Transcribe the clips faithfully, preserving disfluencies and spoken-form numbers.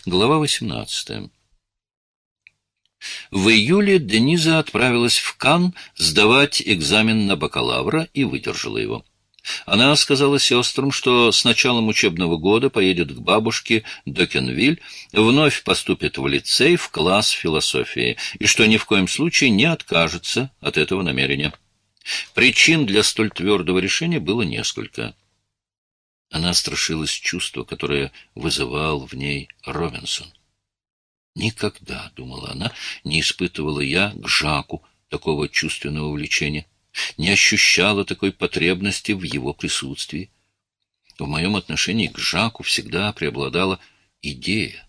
Глава восемнадцатая. В июле Дениза отправилась в Канн сдавать экзамен на бакалавра и выдержала его. Она сказала сестрам, что с началом учебного года поедет к бабушке Докенвиль, вновь поступит в лицей в класс философии, и что ни в коем случае не откажется от этого намерения. Причин для столь твердого решения было несколько. Она страшилась чувства, которое вызывал в ней Робинсон. «Никогда, — думала она, — не испытывала я к Жаку такого чувственного влечения, не ощущала такой потребности в его присутствии. В моем отношении к Жаку всегда преобладала идея.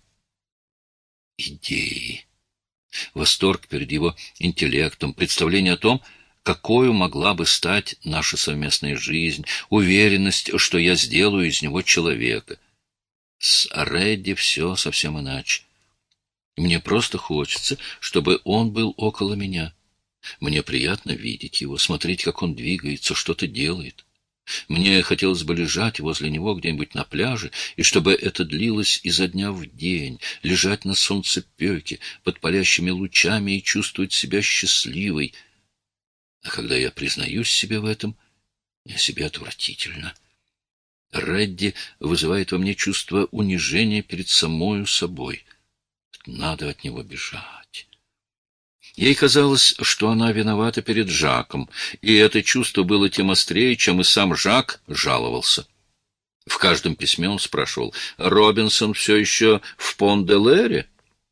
Идеи. Восторг перед его интеллектом, представление о том, какой могла бы стать наша совместная жизнь, уверенность, что я сделаю из него человека. С Редди все совсем иначе. Мне просто хочется, чтобы он был около меня. Мне приятно видеть его, смотреть, как он двигается, что-то делает. Мне хотелось бы лежать возле него где-нибудь на пляже, и чтобы это длилось изо дня в день, лежать на солнцепеке под палящими лучами и чувствовать себя счастливой. А когда я признаюсь себе в этом, я себе отвратительно. Редди вызывает во мне чувство унижения перед самою собой. Надо от него бежать. Ей казалось, что она виновата перед Жаком, и это чувство было тем острее, чем и сам Жак жаловался. В каждом письме он спрашивал: «Робинсон все еще в Пон-де-Лере?»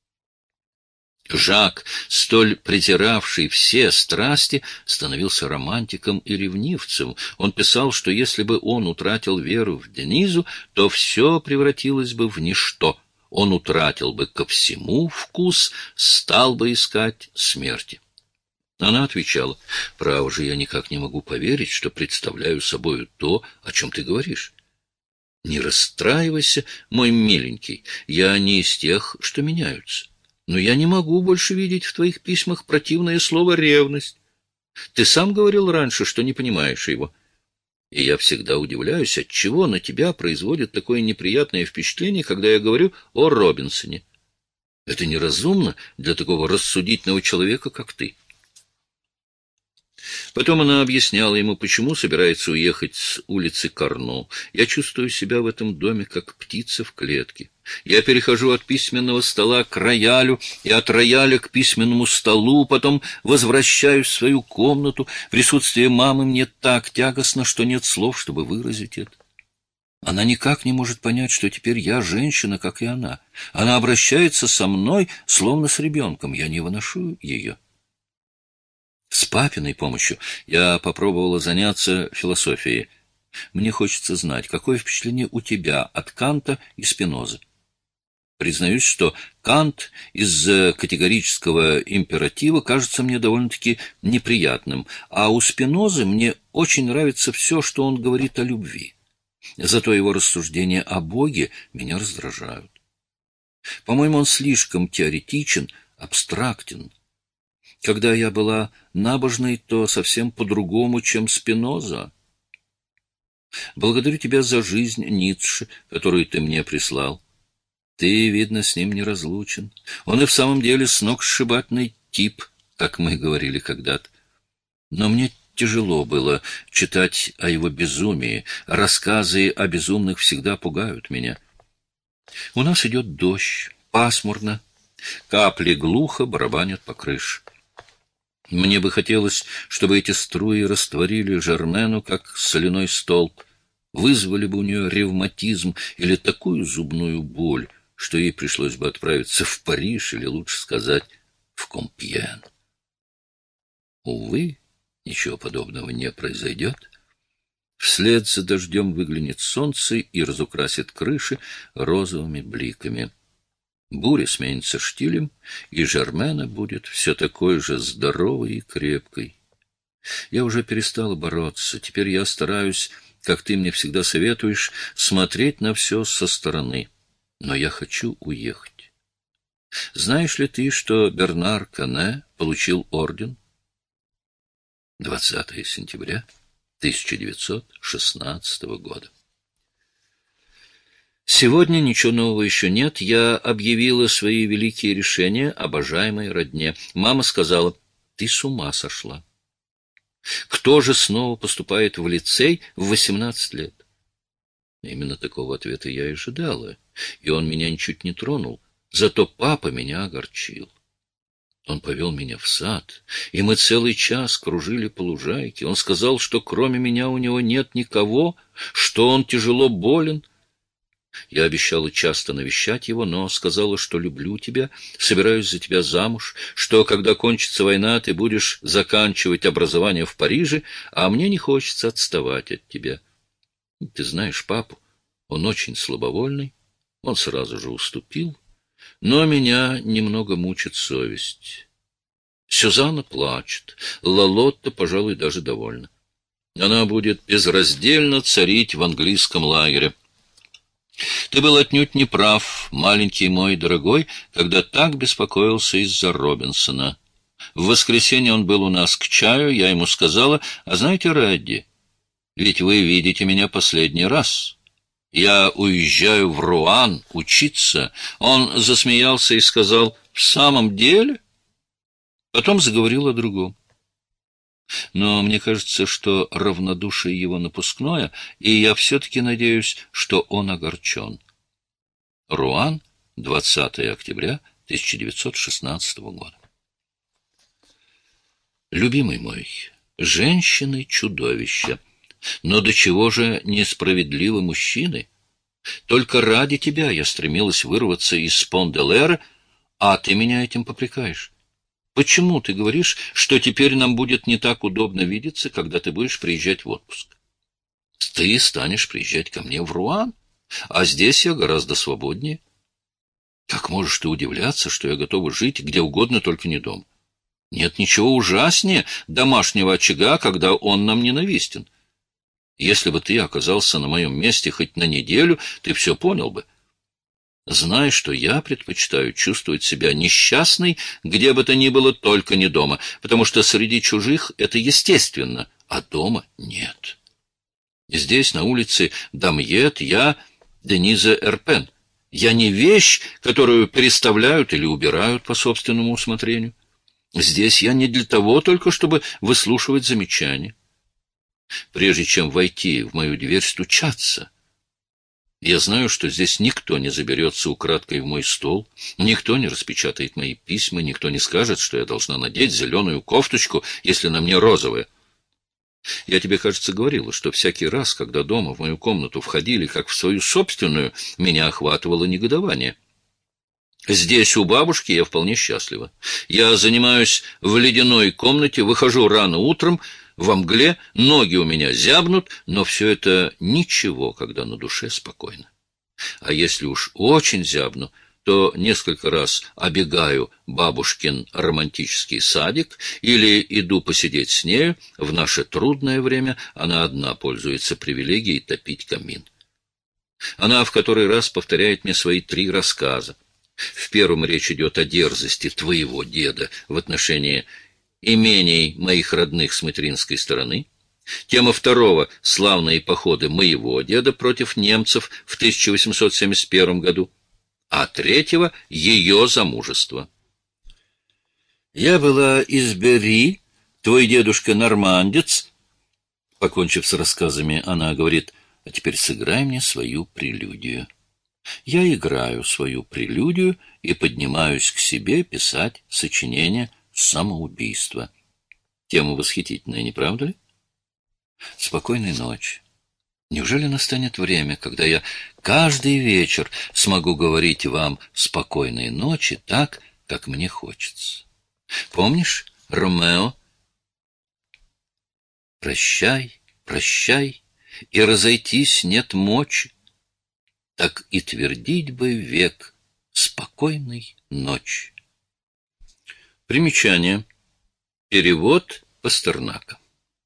Жак, столь презиравший все страсти, становился романтиком и ревнивцем. Он писал, что если бы он утратил веру в Денизу, то все превратилось бы в ничто. Он утратил бы ко всему вкус, стал бы искать смерти. Она отвечала: «Право же, я никак не могу поверить, что представляю собою то, о чем ты говоришь. Не расстраивайся, мой миленький, я не из тех, что меняются. Но я не могу больше видеть в твоих письмах противное слово «ревность». Ты сам говорил раньше, что не понимаешь его. И я всегда удивляюсь, отчего на тебя производит такое неприятное впечатление, когда я говорю о Робинсоне. Это неразумно для такого рассудительного человека, как ты». Потом она объясняла ему, почему собирается уехать с улицы Карно. «Я чувствую себя в этом доме, как птица в клетке. Я перехожу от письменного стола к роялю и от рояля к письменному столу, потом возвращаюсь в свою комнату. Присутствие мамы мне так тягостно, что нет слов, чтобы выразить это. Она никак не может понять, что теперь я женщина, как и она. Она обращается со мной, словно с ребенком. Я не выношу ее». С папиной помощью я попробовала заняться философией. Мне хочется знать, какое впечатление у тебя от Канта и Спинозы. Признаюсь, что Кант из-за категорического императива кажется мне довольно-таки неприятным, а у Спинозы мне очень нравится все, что он говорит о любви. Зато его рассуждения о Боге меня раздражают. По-моему, он слишком теоретичен, абстрактен. Когда я была набожной, то совсем по-другому, чем Спиноза. Благодарю тебя за жизнь Ницше, которую ты мне прислал. Ты, видно, с ним не разлучен. Он и в самом деле сногсшибательный тип, как мы говорили когда-то. Но мне тяжело было читать о его безумии. Рассказы о безумных всегда пугают меня. У нас идет дождь, пасмурно. Капли глухо барабанят по крыше. Мне бы хотелось, чтобы эти струи растворили Жермену, как соляной столб, вызвали бы у нее ревматизм или такую зубную боль, что ей пришлось бы отправиться в Париж или, лучше сказать, в Компьен. Увы, ничего подобного не произойдет. Вслед за дождем выглянет солнце и разукрасит крыши розовыми бликами. Буря сменится штилем, и Жермена будет все такой же здоровой и крепкой. Я уже перестала бороться. Теперь я стараюсь, как ты мне всегда советуешь, смотреть на все со стороны. Но я хочу уехать. Знаешь ли ты, что Бернар Кане получил орден? двадцатое сентября тысяча девятьсот шестнадцатого года. Сегодня ничего нового еще нет. Я объявила свои великие решения обожаемой родне. Мама сказала: ты с ума сошла. Кто же снова поступает в лицей в восемнадцать лет? Именно такого ответа я и ожидала, и он меня ничуть не тронул. Зато папа меня огорчил. Он повел меня в сад, и мы целый час кружили по лужайке. Он сказал, что кроме меня у него нет никого, что он тяжело болен. Я обещала часто навещать его, но сказала, что люблю тебя, собираюсь за тебя замуж, что, когда кончится война, ты будешь заканчивать образование в Париже, а мне не хочется отставать от тебя. Ты знаешь папу, он очень слабовольный, он сразу же уступил, но меня немного мучит совесть. Сюзанна плачет, Лалотта, пожалуй, даже довольна. Она будет безраздельно царить в английском лагере. Ты был отнюдь не прав, маленький мой дорогой, когда так беспокоился из-за Робинсона. В воскресенье он был у нас к чаю, я ему сказала: а знаете, Редди, ведь вы видите меня последний раз. Я уезжаю в Руан учиться. Он засмеялся и сказал: в самом деле? Потом заговорил о другом. Но мне кажется, что равнодушие его напускное, и я все-таки надеюсь, что он огорчен. Руан, двадцатое октября тысяча девятьсот шестнадцатого года. Любимый мой, женщины — чудовища. Но до чего же несправедливы мужчины? Только ради тебя я стремилась вырваться из Пон-де-Лера, а ты меня этим попрекаешь. Почему ты говоришь, что теперь нам будет не так удобно видеться, когда ты будешь приезжать в отпуск? Ты станешь приезжать ко мне в Руан, а здесь я гораздо свободнее. Как можешь ты удивляться, что я готова жить где угодно, только не дома? Нет ничего ужаснее домашнего очага, когда он нам ненавистен. Если бы ты оказался на моем месте хоть на неделю, ты все понял бы. Знай, что я предпочитаю чувствовать себя несчастной, где бы то ни было, только не дома, потому что среди чужих это естественно, а дома нет. Здесь, на улице Дамьет, я Дениза Эрпен. Я не вещь, которую переставляют или убирают по собственному усмотрению. Здесь я не для того только, чтобы выслушивать замечания. Прежде чем войти в мою дверь, стучаться. Я знаю, что здесь никто не заберется украдкой в мой стол, никто не распечатает мои письма, никто не скажет, что я должна надеть зеленую кофточку, если на мне розовая. Я тебе, кажется, говорила, что всякий раз, когда дома в мою комнату входили, как в свою собственную, меня охватывало негодование. Здесь у бабушки я вполне счастлива. Я занимаюсь в ледяной комнате, выхожу рано утром, во мгле, ноги у меня зябнут, но все это ничего, когда на душе спокойно. А если уж очень зябну, то несколько раз обегаю бабушкин романтический садик или иду посидеть с нею. В наше трудное время она одна пользуется привилегией топить камин. Она в который раз повторяет мне свои три рассказа. В первом речь идет о дерзости твоего деда в отношении имений моих родных с материнской стороны. Тема второго — славные походы моего деда против немцев в тысяча восемьсот семьдесят первом году. А третьего — ее замужество. Я была из Бери, твой дедушка нормандец. Покончив с рассказами, она говорит: а теперь сыграй мне свою прелюдию. Я играю свою прелюдию и поднимаюсь к себе писать сочинение «Самоубийство». Тема восхитительная, не правда ли? Спокойной ночи. Неужели настанет время, когда я каждый вечер смогу говорить вам «спокойной ночи» так, как мне хочется? Помнишь, Ромео? Прощай, прощай, и разойтись нет мочи. Так и твердить бы век спокойной ночи. Примечание. Перевод Пастернака.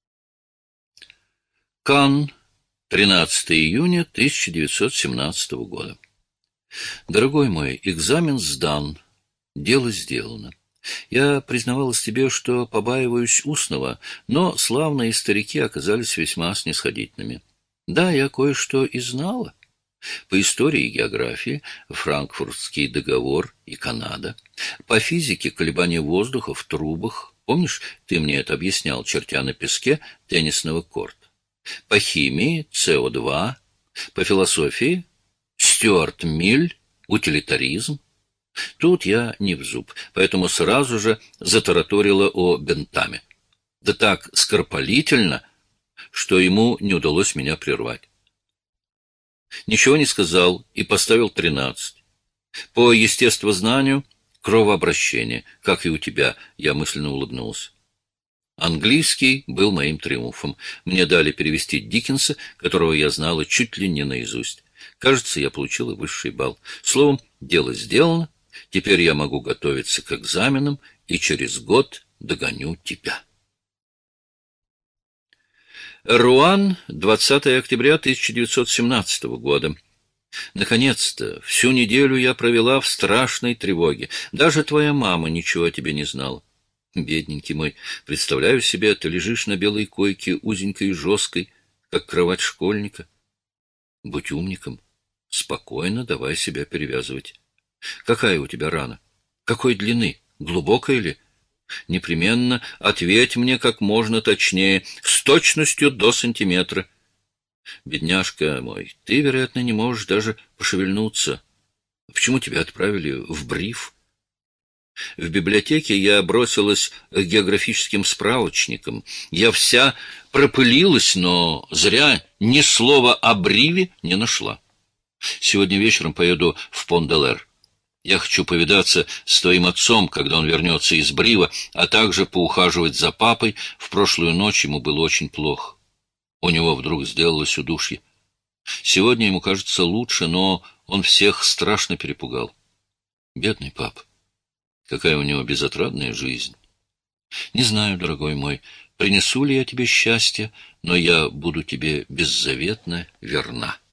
Канн, тринадцатого июня тысяча девятьсот семнадцатого года. Дорогой мой, экзамен сдан, дело сделано. Я признавалась тебе, что побаиваюсь устного, но славные старики оказались весьма снисходительными. Да, я кое-что и знала. По истории и географии — Франкфуртский договор и Канада. По физике — колебания воздуха в трубах. Помнишь, ты мне это объяснял, чертя на песке теннисного корта? По химии — С О два. По философии — Стюарт Милль, утилитаризм. Тут я не в зуб, поэтому сразу же затараторила о Бентаме. Да так скоропалительно, что ему не удалось меня прервать. Ничего не сказал и поставил тринадцать. По естествознанию — кровообращение, как и у тебя, я мысленно улыбнулся. Английский был моим триумфом. Мне дали перевести Диккенса, которого я знала чуть ли не наизусть. Кажется, я получила высший балл. Словом, дело сделано. Теперь я могу готовиться к экзаменам и через год догоню тебя. Руан, двадцатое октября тысяча девятьсот семнадцатого года. Наконец-то, всю неделю я провела в страшной тревоге. Даже твоя мама ничего о тебе не знала. Бедненький мой, представляю себе, ты лежишь на белой койке, узенькой и жесткой, как кровать школьника. Будь умником, спокойно давай себя перевязывать. Какая у тебя рана? Какой длины? Глубокая ли? Непременно ответь мне как можно точнее, с точностью до сантиметра. Бедняжка мой, ты, вероятно, не можешь даже пошевельнуться. Почему тебя отправили в бриф? В библиотеке я бросилась к географическим справочникам. Я вся пропылилась, но зря ни слова о бриве не нашла. Сегодня вечером поеду в Пон-де-Лэр. Я хочу повидаться с твоим отцом, когда он вернется из брива, а также поухаживать за папой. В прошлую ночь ему было очень плохо. У него вдруг сделалось удушье. Сегодня ему кажется лучше, но он всех страшно перепугал. Бедный пап. Какая у него безотрадная жизнь. Не знаю, дорогой мой, принесу ли я тебе счастье, но я буду тебе беззаветно верна.